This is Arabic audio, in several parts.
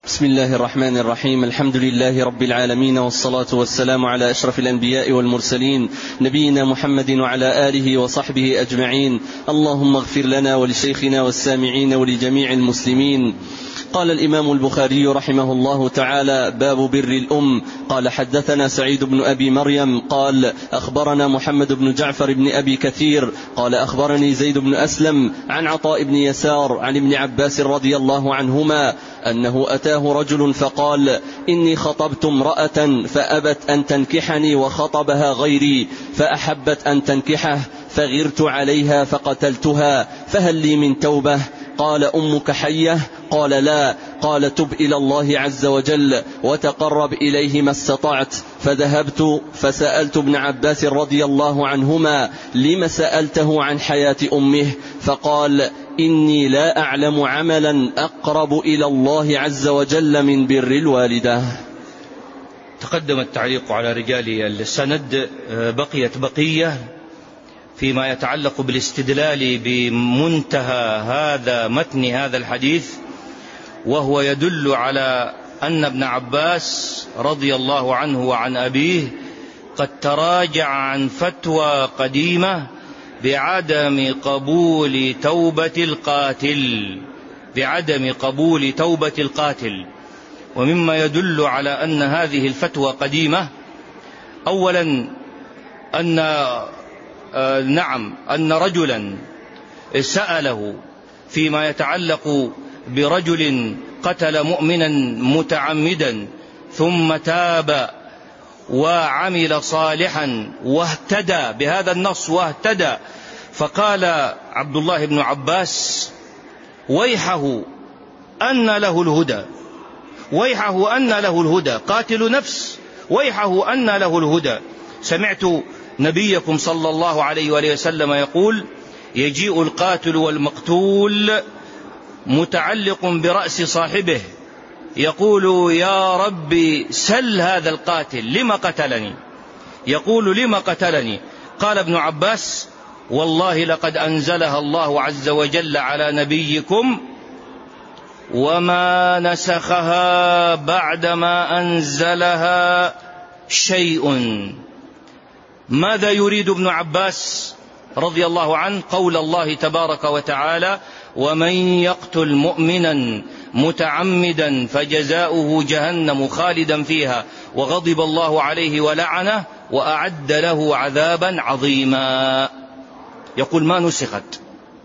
بسم الله الرحمن الرحيم. الحمد لله رب العالمين، والصلاة والسلام على أشرف الأنبياء والمرسلين، نبينا محمد وعلى آله وصحبه أجمعين. اللهم اغفر لنا ولشيخنا والسامعين ولجميع المسلمين. قال الإمام البخاري رحمه الله تعالى: باب بر الأم. قال: حدثنا سعيد بن أبي مريم قال: أخبرنا محمد بن جعفر بن أبي كثير قال: أخبرني زيد بن أسلم عن عطاء بن يسار عن ابن عباس رضي الله عنهما أنه أتاه رجل فقال: إني خطبت امرأة فأبت أن تنكحني وخطبها غيري فأحبت أن تنكحه فغرت عليها فقتلتها، فهل لي من توبة؟ قال: أمك حية؟ قال: لا. قال: تب إلى الله عز وجل وتقرب إليه ما استطعت. فذهبت فسألت ابن عباس رضي الله عنهما: لم سألته عن حياة أمه؟ فقال: إني لا أعلم عملا أقرب إلى الله عز وجل من بر الوالدة. تقدم التعليق على رجال السند، بقيت بقية فيما يتعلق بالاستدلال بمنتهى هذا متن هذا الحديث، وهو يدل على أن ابن عباس رضي الله عنه وعن أبيه قد تراجع عن فتوى قديمة بعدم قبول توبة القاتل. ومما يدل على أن هذه الفتوى قديمة، أولا أن رجلا سأله فيما يتعلق برجل قتل مؤمنا متعمدا ثم تاب وعمل صالحا واهتدى بهذا النص واهتدى، فقال عبد الله بن عباس: ويحه أن له الهدى، قاتل نفس، ويحه أن له الهدى. سمعت نبيكم صلى الله عليه وآله وسلم يقول: يجيء القاتل والمقتول متعلق برأس صاحبه يقول: يا ربي سل هذا القاتل لما قتلني؟ يقول: لما قتلني؟ قال ابن عباس: والله لقد أنزلها الله عز وجل على نبيكم وما نسخها بعدما أنزلها شيء. ماذا يريد ابن عباس رضي الله عنه؟ قول الله تبارك وتعالى: ومن يقتل مؤمنا متعمدا فجزاؤه جهنم خالدا فيها وغضب الله عليه ولعنه وأعد له عذابا عظيما. يقول: ما نسخت،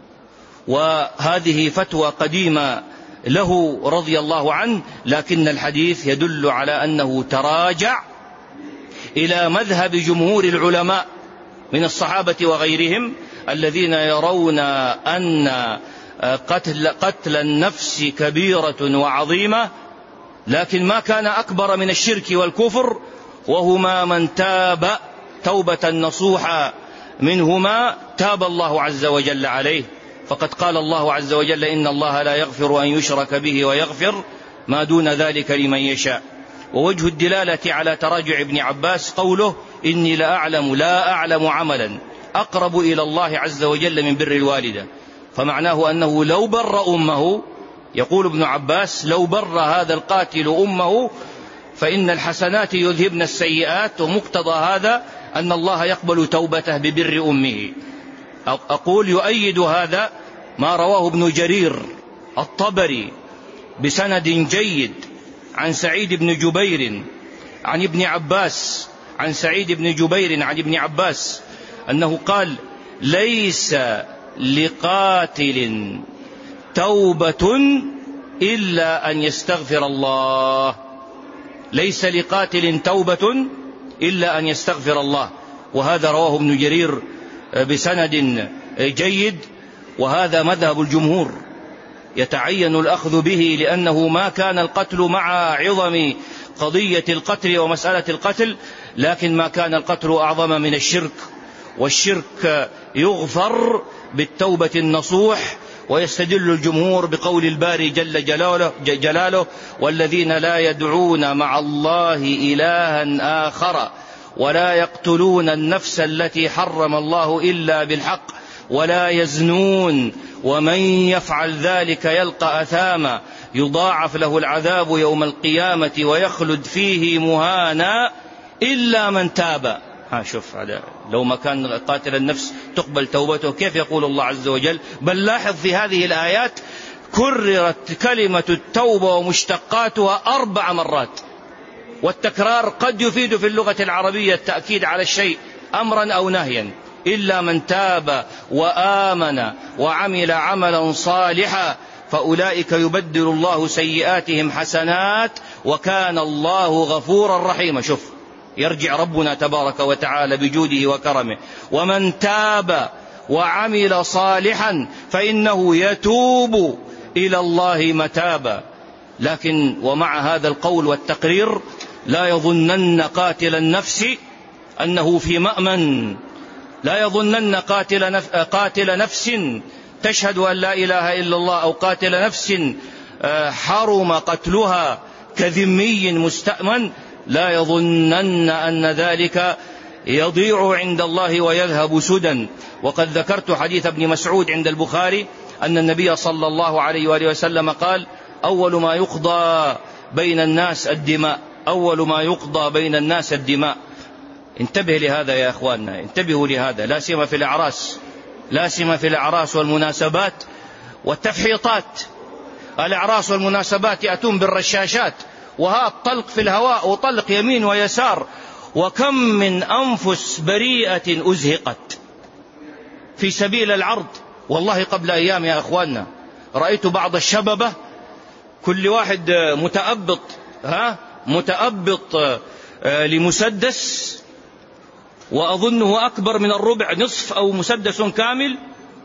وهذه فتوى قديمة له رضي الله عنه، لكن الحديث يدل على أنه تراجع إلى مذهب جمهور العلماء من الصحابة وغيرهم الذين يرون أن قتل النفس كبيرة وعظيمة، لكن ما كان أكبر من الشرك والكفر، وهما من تاب توبة نصوحا منهما تاب الله عز وجل عليه. فقد قال الله عز وجل: إن الله لا يغفر أن يشرك به ويغفر ما دون ذلك لمن يشاء. ووجه الدلالة على تراجع ابن عباس قوله: إني لا أعلم عملا أقرب إلى الله عز وجل من بر الوالدة. فمعناه أنه لو بر أمه، يقول ابن عباس: لو بر هذا القاتل أمه فإن الحسنات يذهبن السيئات، ومقتضى هذا أن الله يقبل توبته ببر أمه. أقول: يؤيد هذا ما رواه ابن جرير الطبري بسند جيد عن سعيد بن جبير عن ابن عباس، عن ابن عباس أنه قال: ليس لقاتل توبة إلا أن يستغفر الله. ليس لقاتل توبة إلا أن يستغفر الله. وهذا رواه ابن جرير بسند جيد، وهذا مذهب الجمهور يتعين الأخذ به، لأنه ما كان القتل مع عظم قضية القتل ومسألة القتل، لكن ما كان القتل أعظم من الشرك، والشرك يغفر بالتوبة النصوح. ويستدل الجمهور بقول الباري جل جلاله: والذين لا يدعون مع الله إلها آخر ولا يقتلون النفس التي حرم الله إلا بالحق ولا يزنون ومن يفعل ذلك يلقى أثاما يضاعف له العذاب يوم القيامة ويخلد فيه مهانا إلا من تاب. شوف هذا لو ما كان قاتل النفس تقبل توبته كيف يقول الله عز وجل؟ بل لاحظ في هذه الآيات كررت كلمة التوبة ومشتقاتها 4 مرات، والتكرار قد يفيد في اللغة العربية التأكيد على الشيء أمرا أو نهيا. إلا من تاب وآمن وعمل عملا صالحا فأولئك يبدل الله سيئاتهم حسنات وكان الله غفورا رحيما. شوف يرجع ربنا تبارك وتعالى بجوده وكرمه: ومن تاب وعمل صالحا فإنه يتوب إلى الله متابا. لكن ومع هذا القول والتقرير لا يظنن قاتل النفس أنه في مأمن، لا يظنن قاتل نفس تشهد أن لا إله إلا الله أو قاتل نفس حرم قتلها كذمي مستأمن، لا يظنن أن ذلك يضيع عند الله ويذهب سدى. وقد ذكرت حديث ابن مسعود عند البخاري أن النبي صلى الله عليه وآله وسلم قال: أول ما يقضى بين الناس الدماء، أول ما يقضى بين الناس الدماء. انتبه لهذا يا أخواننا، انتبهوا لهذا، لا سيما في الأعراس، لا سيما في الأعراس والمناسبات والتفحيطات. الأعراس والمناسبات يأتون بالرشاشات وها طلق في الهواء وطلق يمين ويسار، وكم من أنفس بريئة أزهقت في سبيل العرض. والله قبل أيام يا أخواننا رأيت بعض الشببة كل واحد متأبط لمسدس وأظنه أكبر من الربع، نصف أو مسدس كامل.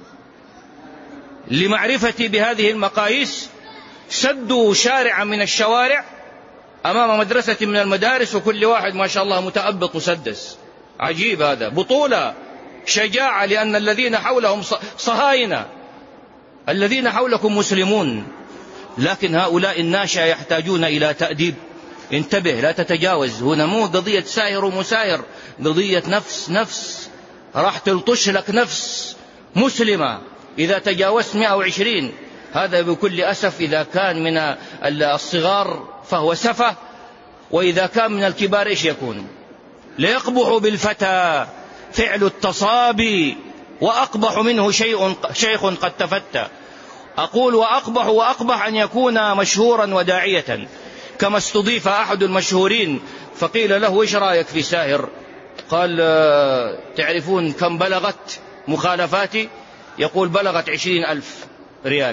لمعرفتي بهذه المقاييس سدوا شارعا من الشوارع أمام مدرسة من المدارس، وكل واحد ما شاء الله متأبط مسدس. عجيب، هذا بطولة، شجاعة، لأن الذين حولهم صهاينة، الذين حولكم مسلمون. لكن هؤلاء الناشئة يحتاجون إلى تأديب. انتبه، لا تتجاوز. هنا مو قضية سائر ومساير، قضية نفس راح تلطش لك نفس مسلمة إذا تجاوزت 120. هذا بكل أسف إذا كان من الصغار فهو سفه، وإذا كان من الكبار إيش يكون؟ ليقبح بالفتى فعل التصابي وأقبح منه شيخ قد تفتى. أقول وأقبح أن يكون مشهورا وداعية، كما استضيف أحد المشهورين فقيل له: إيش رأيك في ساهر؟ قال: تعرفون كم بلغت مخالفاتي؟ يقول: بلغت 20,000 ريال.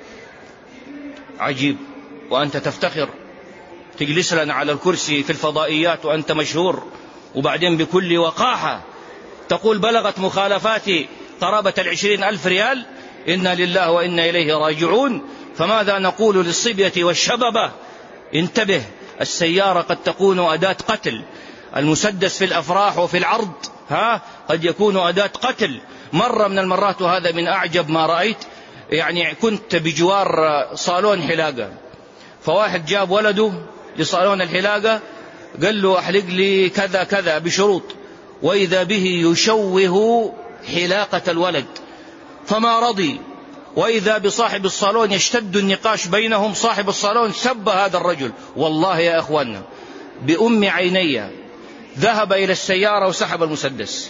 عجيب، وأنت تفتخر تجلس لنا على الكرسي في الفضائيات وأنت مشهور، وبعدين بكل وقاحة تقول بلغت مخالفاتي قرابة 20,000 ريال. إنا لله وإنا إليه راجعون. فماذا نقول للصبية والشببة؟ انتبه، السيارة قد تكون أداة قتل، المسدس في الأفراح وفي العرض قد يكون أداة قتل. مرة من المرات، وهذا من أعجب ما رأيت، يعني كنت بجوار صالون حلاقة، فواحد جاب ولده لصالون الحلاقة قال له: أحلق لي كذا كذا بشروط، وإذا به يشوه حلاقة الولد، فما رضي. وإذا بصاحب الصالون يشتد النقاش بينهم، صاحب الصالون سب هذا الرجل. والله يا أخوانا بأم عيني ذهب إلى السيارة وسحب المسدس،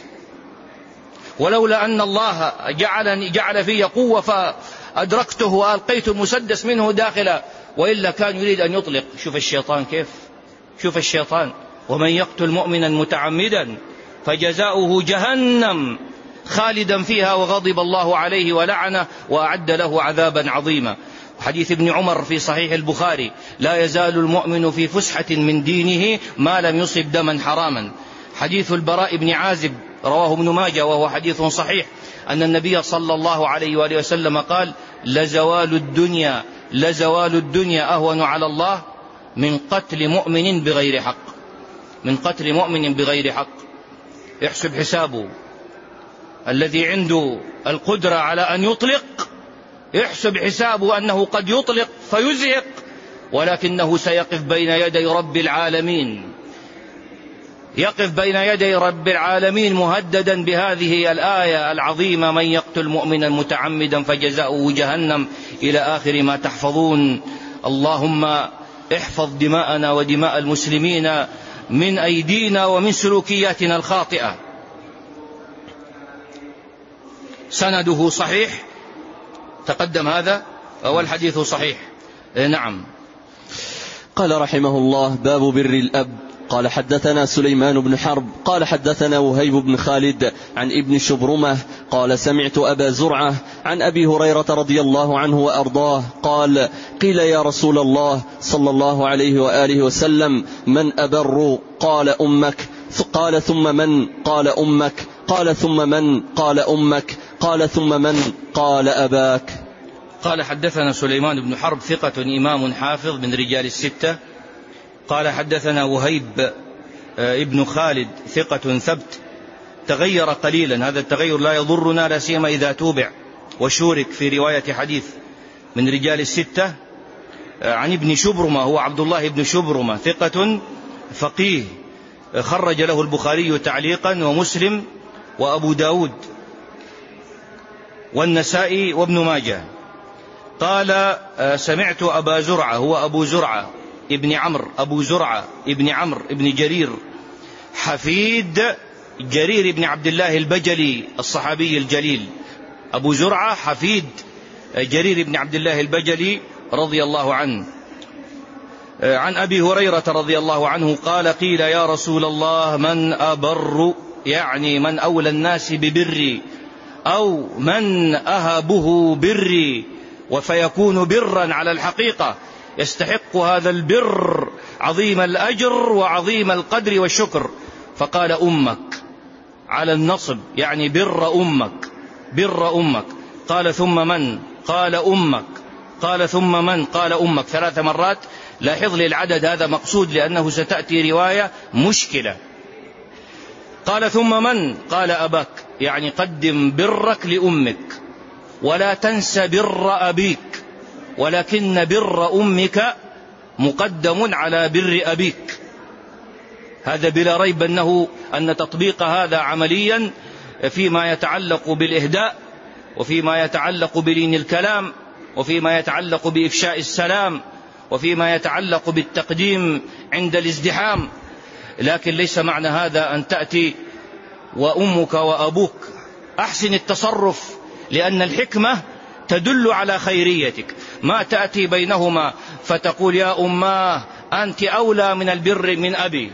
ولولا أن الله جعل في قوة فأدركته وألقيت المسدس منه داخلا، وإلا كان يريد أن يطلق. شوف الشيطان كيف، شوف الشيطان: ومن يقتل مؤمنا متعمدا فجزاؤه جهنم خالدا فيها وغضب الله عليه ولعنه وأعد له عذابا عظيما. حديث ابن عمر في صحيح البخاري: لا يزال المؤمن في فسحة من دينه ما لم يصب دما حراما. حديث البراء بن عازب رواه ابن ماجه وهو حديث صحيح أن النبي صلى الله عليه وآله وسلم قال: لزوال الدنيا أهون على الله من قتل مؤمن بغير حق، من قتل مؤمن بغير حق. يحسب حسابه الذي عنده القدرة على أن يطلق، يحسب حسابه أنه قد يطلق فيزهق، ولكنه سيقف بين يدي رب العالمين يقف بين يدي رب العالمين مهددا بهذه الآية العظيمة: من يقتل مؤمنا متعمدا فجزاؤه جهنم، إلى آخر ما تحفظون. اللهم احفظ دماءنا ودماء المسلمين من أيدينا ومن سلوكياتنا الخاطئة. سنده صحيح، تقدم هذا، والحديث صحيح. نعم. قال رحمه الله: باب بر الأب. قال حدثنا سليمان بن حرب قال حدثنا وهيب بن خالد عن ابن شبرمة قال سمعت أبا زرعة عن أبي هريرة رضي الله عنه وأرضاه قال: قيل يا رسول الله صلى الله عليه وآله وسلم: من أبر؟ قال: أمك. قال: ثم من؟ قال: أمك. قال: ثم من؟ قال: أمك. قال: ثم من؟ قال: أباك. قال حدثنا سليمان بن حرب ثقة إمام حافظ من رجال الستة. قال حدثنا وهيب ابن خالد ثقة ثبت، تغير قليلا، هذا التغير لا يضرنا لا سيما إذا توبع وشورك في رواية حديث، من رجال الستة. عن ابن شبرمة، هو عبد الله بن شبرمة، ثقة فقيه، خرج له البخاري تعليقا ومسلم وأبو داود والنسائي وابن ماجه. قال سمعت أبا زرعة، هو أبو زرعة ابن عمرو، أبو زرعة ابن عمرو ابن جرير، حفيد جرير بن عبد الله البجلي الصحابي الجليل. أبو زرعة حفيد جرير بن عبد الله البجلي رضي الله عنه. عن أبي هريرة رضي الله عنه قال: قيل يا رسول الله: من أبر؟ يعني من أولى الناس ببري، أو من أهبه بري، وفيكون برا على الحقيقة، يستحق هذا البر عظيم الأجر وعظيم القدر والشكر. فقال: أمك، على النصب، يعني بر أمك، بر أمك. قال: ثم من؟ قال: أمك. قال: ثم من؟ قال: أمك، 3 مرات. لاحظ لي العدد هذا مقصود، لأنه ستأتي رواية مشكلة. قال: ثم من؟ قال: أباك، يعني قدم برك لأمك، ولا تنس بر أبيك، ولكن بر أمك مقدم على بر أبيك. هذا بلا ريب أن تطبيق هذا عمليا فيما يتعلق بالإهداء، وفيما يتعلق بلين الكلام، وفيما يتعلق بإفشاء السلام، وفيما يتعلق بالتقديم عند الازدحام. لكن ليس معنى هذا أن تأتي وأمك وأبوك. أحسن التصرف، لأن الحكمة تدل على خيريتك. ما تأتي بينهما فتقول: يا أماه أنت أولى من البر من أبي،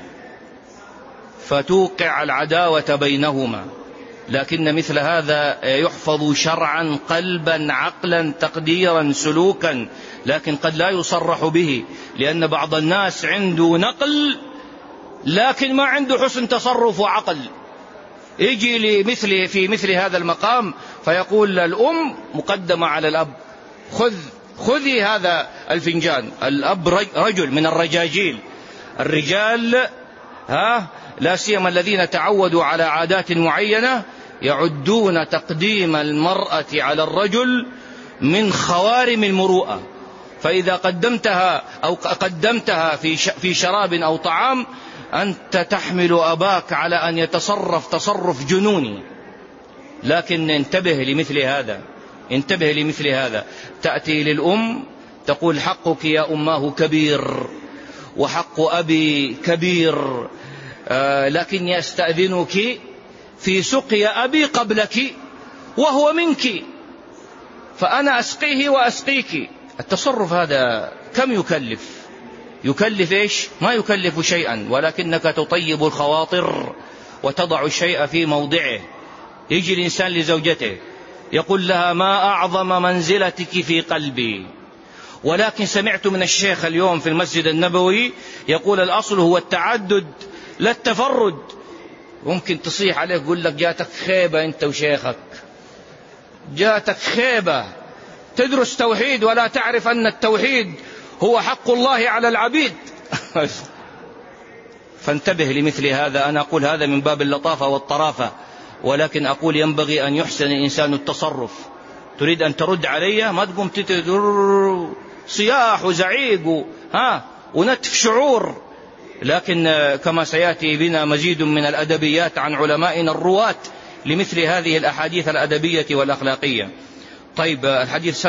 فتوقع العداوة بينهما. لكن مثل هذا يحفظ شرعا، قلبا، عقلا، تقديرا، سلوكا، لكن قد لا يصرح به، لأن بعض الناس عنده نقل لكن ما عنده حسن تصرف وعقل. يجي لمثله في مثل هذا المقام فيقول: الأم مقدمة على الأب، خذي هذا الفنجان. الأب رجل من الرجاجيل، الرجال لا سيما الذين تعودوا على عادات معينة يعدون تقديم المرأة على الرجل من خوارم المروءة. فإذا قدمتها في شراب أو طعام، أنت تحمل أباك على أن يتصرف تصرف جنوني. لكن انتبه لمثل هذا. تأتي للأم تقول: حقك يا أماه كبير، وحق أبي كبير، لكني أستأذنك في سقيا أبي قبلك وهو منك، فأنا أسقيه وأسقيك. التصرف هذا كم يكلف إيش؟ ما يكلف شيئا، ولكنك تطيب الخواطر وتضع الشيء في موضعه. يجي الإنسان لزوجته يقول لها: ما أعظم منزلتك في قلبي. ولكن سمعت من الشيخ اليوم في المسجد النبوي يقول: الأصل هو التعدد لا التفرد. ممكن تصيح عليه، يقول لك: جاتك خيبة أنت وشيخك، جاتك خيبة، تدرس توحيد ولا تعرف أن التوحيد هو حق الله على العبيد. فانتبه لمثل هذا. أنا أقول هذا من باب اللطافة والطرافة، ولكن أقول ينبغي أن يحسن الإنسان التصرف. تريد أن ترد علي، ما تقوم تتدر صياح وزعيق ونتف شعور. لكن كما سيأتي بنا مزيد من الأدبيات عن علمائنا الرواة لمثل هذه الأحاديث الأدبية والأخلاقية. طيب، الحديث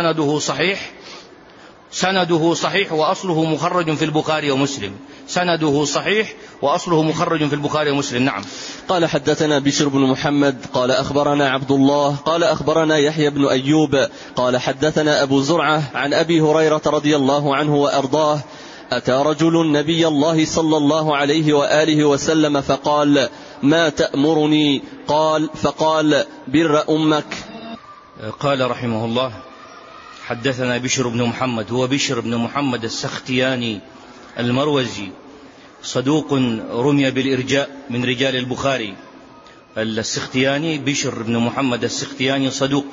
سنده صحيح وأصله مخرج في البخاري ومسلم. سنده صحيح وأصله مخرج في البخاري ومسلم. نعم. قال حدثنا بشر بن محمد قال أخبرنا عبد الله قال أخبرنا يحيى بن أيوب قال حدثنا أبو زرعة عن أبي هريرة رضي الله عنه وأرضاه: أتى رجل النبي الله صلى الله عليه وآله وسلم فقال: ما تأمرني؟ فقال: بر أمك. قال رحمه الله: حدثنا بشر بن محمد، هو بشر بن محمد السختياني المروزي، صدوق رمي بالإرجاء من رجال البخاري. السختياني بشر بن محمد السختياني صدوق.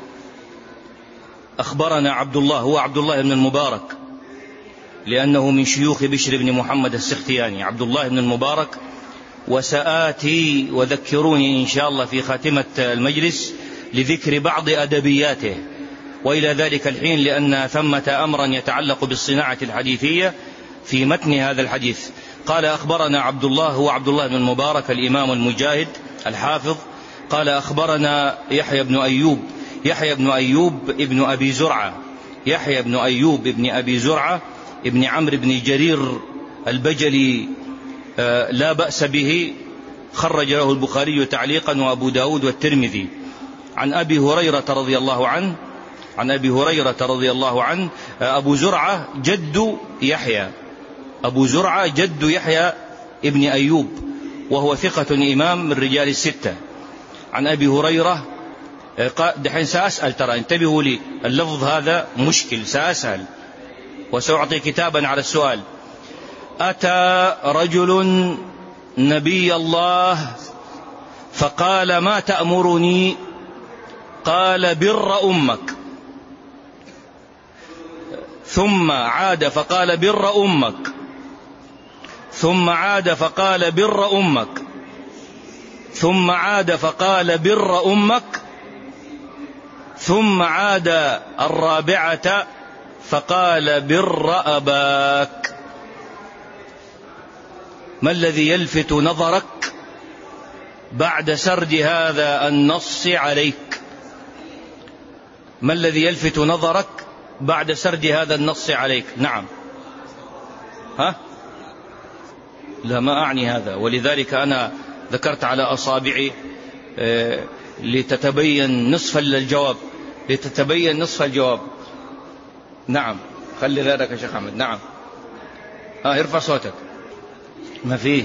أخبرنا عبد الله، هو عبد الله بن المبارك، لأنه من شيوخ بشر بن محمد السختياني، عبد الله بن المبارك. وسآتي وذكروني إن شاء الله في خاتمة المجلس لذكر بعض أدبياته، وإلى ذلك الحين لأن ثمة أمرا يتعلق بالصناعة الحديثية في متن هذا الحديث. قال: أخبرنا عبد الله، هو عبد الله بن المبارك الإمام المجاهد الحافظ. قال: أخبرنا يحيى بن أيوب، يحيى بن أيوب ابن أبي زرعة، يحيى بن أيوب ابن أبي زرعة ابن عمرو بن جرير البجلي، لا بأس به، خرج له البخاري تعليقا وأبو داود والترمذي. عن أبي هريرة رضي الله عنه، عن أبي هريرة رضي الله عنه. أبو زرعة جد يحيى، أبو زرعة جد يحيى ابن أيوب، وهو ثقة إمام من رجال الستة. عن أبي هريرة، دحين سأسأل، ترى انتبهوا لي، اللفظ هذا مشكل، سأسأل وسأعطي كتابا على السؤال. أتى رجل نبي الله فقال: ما تأمرني؟ قال: بر أمك. ثم عاد فقال: بر أمك. ثم عاد فقال: بر أمك. ثم عاد فقال: بر أمك. ثم عاد الرابعة فقال: بر أباك. ما الذي يلفت نظرك بعد سرد هذا النص عليك؟ ما الذي يلفت نظرك بعد سرد هذا النص عليك؟ نعم. لا، ما أعني هذا، ولذلك أنا ذكرت على أصابعي لتتبين نصف الجواب، لتتبين نصف الجواب. نعم، خلي ذلك يا شيخ أحمد. نعم، ارفع صوتك. ما فيه.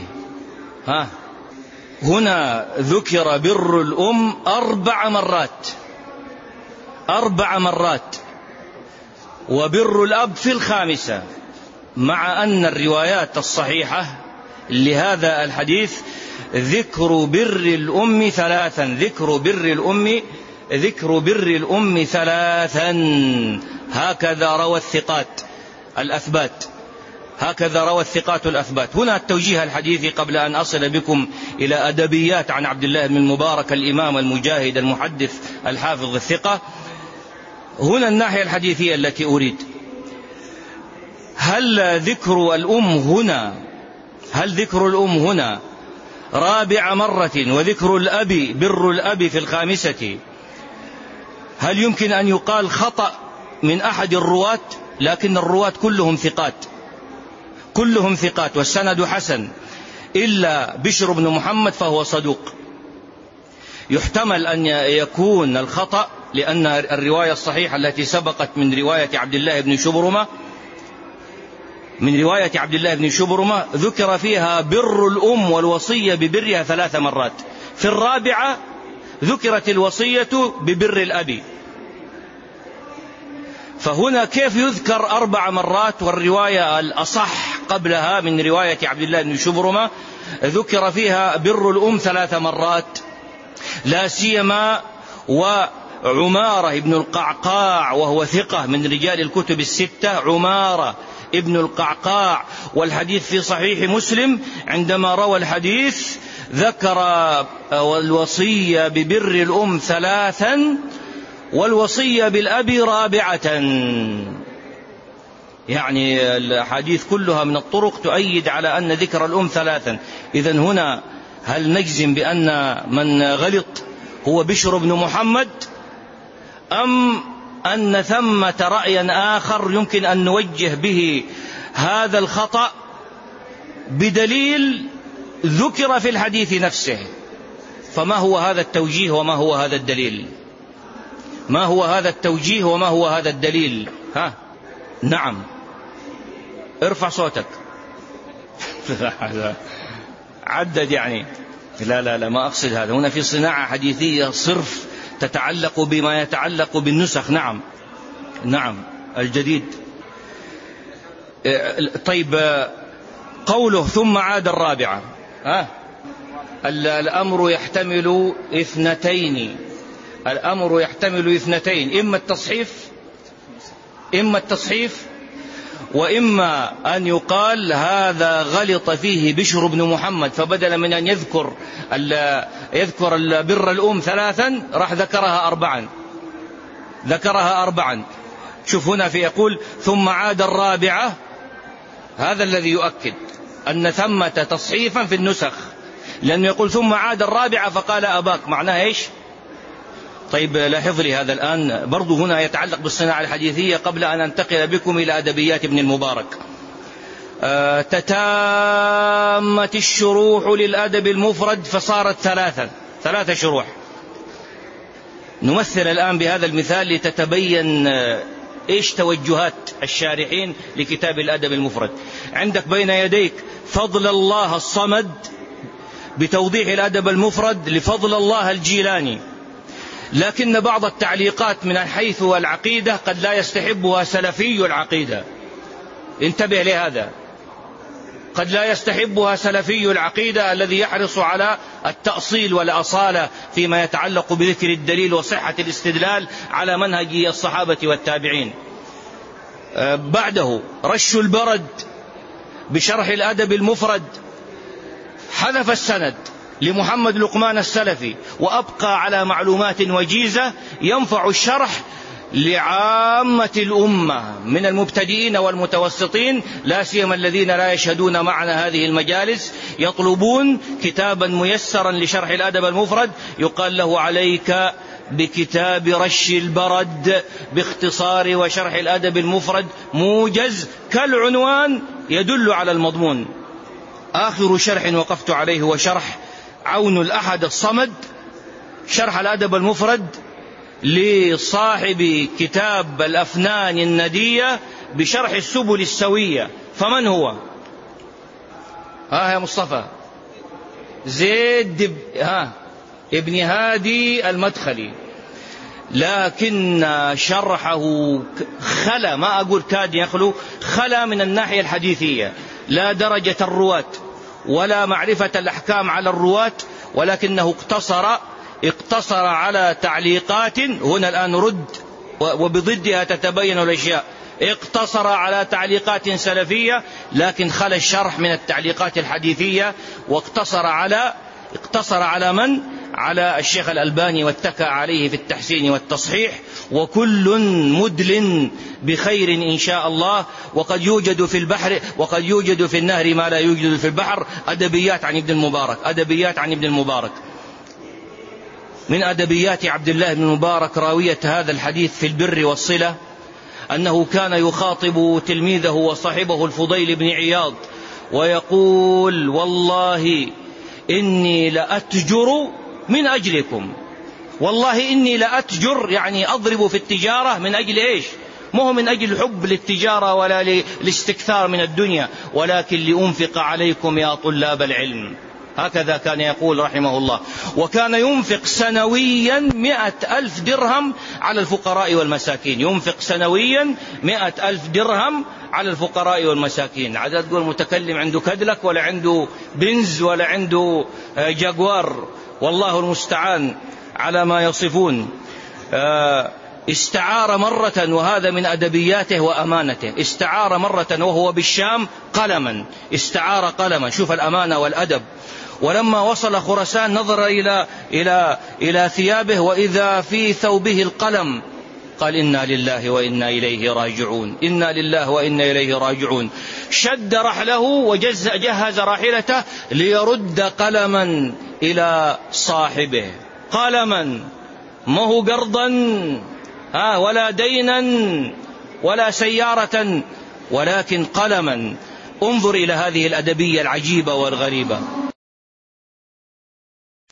هنا ذكر بر الأم 4 مرات، 4 مرات، وبر الأب في 5، مع أن الروايات الصحيحة لهذا الحديث ذكر بر الأم 3، ذكر بر الأم 3، هكذا روى الثقات الأثبات، هكذا روى الثقات الأثبات. هنا التوجيه الحديثي قبل أن أصل بكم إلى أدبيات عن عبد الله بن المبارك الإمام المجاهد المحدث الحافظ الثقة. هنا الناحية الحديثية التي أريد: هل ذكر الأم هنا 4 مرة، وذكر الأب بر الأب في 5، هل يمكن أن يقال خطأ من أحد الرواة؟ لكن الرواة كلهم ثقات، كلهم ثقات، والسند حسن، إلا بشر بن محمد فهو صدوق. يحتمل أن يكون الخطأ لأن الرواية الصحيحة التي سبقت من رواية عبد الله بن شبرمة ذكر فيها بر الأم والوصية ببرها 3 مرات، في الرابعة ذكرت الوصية ببر الأب. فهنا كيف يذكر 4 مرات، والرواية الأصح قبلها من رواية عبد الله بن شبرمة ذكر فيها بر الأم 3 مرات؟ لا سيما وعمارة ابن القعقاع، وهو ثقة من رجال الكتب الستة، عمارة ابن القعقاع، والحديث في صحيح مسلم، عندما روى الحديث ذكر الوصية ببر الأم 3 والوصية بالأب 4. يعني الأحاديث كلها من الطرق تؤيد على أن ذكر الأم ثلاثا. إذن هنا هل نجزم بأن من غلط هو بشر بن محمد، أم أن ثمة رأيا آخر يمكن أن نوجه به هذا الخطأ بدليل ذكر في الحديث نفسه؟ فما هو هذا التوجيه وما هو هذا الدليل؟ ما هو هذا التوجيه وما هو هذا الدليل؟ ها؟ نعم، ارفع صوتك. عدد يعني. لا ما أقصد هذا. هنا في صناعة حديثية صرف تتعلق بما يتعلق بالنسخ. نعم الجديد. طيب، قوله ثم عاد الرابعة، الأمر يحتمل اثنتين. الأمر يحتمل اثنتين، إما التصحيف وإما أن يقال هذا غلط فيه بشر بن محمد، فبدل من أن يذكر بر الأم ثلاثا راح ذكرها أربعا. شوف هنا في يقول ثم عاد الرابعة، هذا الذي يؤكد أن ثمة تصحيفا في النسخ، لأنه يقول ثم عاد الرابعة فقال أباك، معناها إيش؟ طيب لاحظ لي هذا الآن برضو هنا يتعلق بالصناعة الحديثية قبل أن أنتقل بكم إلى أدبيات ابن المبارك. تتامت الشروح للأدب المفرد فصارت ثلاثة شروح. نمثل الآن بهذا المثال لتتبين إيش توجهات الشارحين لكتاب الأدب المفرد. عندك بين يديك فضل الله الصمد بتوضيح الأدب المفرد لفضل الله الجيلاني، لكن بعض التعليقات من حيث العقيدة قد لا يستحبها سلفي العقيدة. انتبه لهذا، قد لا يستحبها سلفي العقيدة الذي يحرص على التأصيل والأصالة فيما يتعلق بذكر الدليل وصحة الاستدلال على منهج الصحابة والتابعين. بعده رش البرد بشرح الأدب المفرد حذف السند لمحمد لقمان السلفي وأبقى على معلومات وجيزة ينفع الشرح لعامة الأمة من المبتدئين والمتوسطين، لا سيما الذين لا يشهدون معنا هذه المجالس، يطلبون كتابا ميسرا لشرح الأدب المفرد، يقال له عليك بكتاب رش البرد باختصار وشرح الأدب المفرد موجز كالعنوان يدل على المضمون. آخر شرح وقفت عليه هو شرح عون الأحد الصمد، شرح الأدب المفرد لصاحب كتاب الأفنان الندية بشرح السبل السوية. فمن هو؟ يا مصطفى، زيد ابن هادي المدخلي، لكن شرحه خلا، ما أقول كاد يخلو، خلا من الناحية الحديثية، لا درجة الرواة ولا معرفة الأحكام على الرواة، ولكنه اقتصر على تعليقات. هنا الآن رد وبضدها تتبين الأشياء. اقتصر على تعليقات سلفية لكن خلى الشرح من التعليقات الحديثية، واقتصر على من؟ على الشيخ الألباني، واتكى عليه في التحسين والتصحيح. وكل مدل بخير إن شاء الله، وقد يوجد في البحر وقد يوجد في النهر ما لا يوجد في البحر. أدبيات عن ابن المبارك. من أدبيات عبد الله بن المبارك راوية هذا الحديث في البر والصلة أنه كان يخاطب تلميذه وصاحبه الفضيل بن عياض ويقول: والله إني لأتجر من أجلكم. والله إني لأتجر يعني أضرب في التجارة من أجل إيش؟ مو من أجل حب للتجارة ولا للاستكثار من الدنيا، ولكن لأنفق عليكم يا طلاب العلم. هكذا كان يقول رحمه الله. وكان ينفق سنويا 100,000 درهم على الفقراء والمساكين. ينفق سنويا 100,000 درهم على الفقراء والمساكين. عدد تقول متكلم عنده كدلك ولا عنده بنز ولا عنده جاكوار، والله المستعان على ما يصفون. استعار مرة، وهذا من أدبياته وأمانته، استعار مرة وهو بالشام قلما، استعار قلما. شوف الأمانة والأدب. ولما وصل خراسان نظر إلى ثيابه وإذا في ثوبه القلم، قال إنا لله وإنا إليه راجعون، إنا لله وإنا إليه راجعون. شد رحله وجهز راحلته ليرد قلما إلى صاحبه، قلما ما هو قرضا ولا دينا ولا سيارة، ولكن قلما. انظر إلى هذه الأدبية العجيبة والغريبة.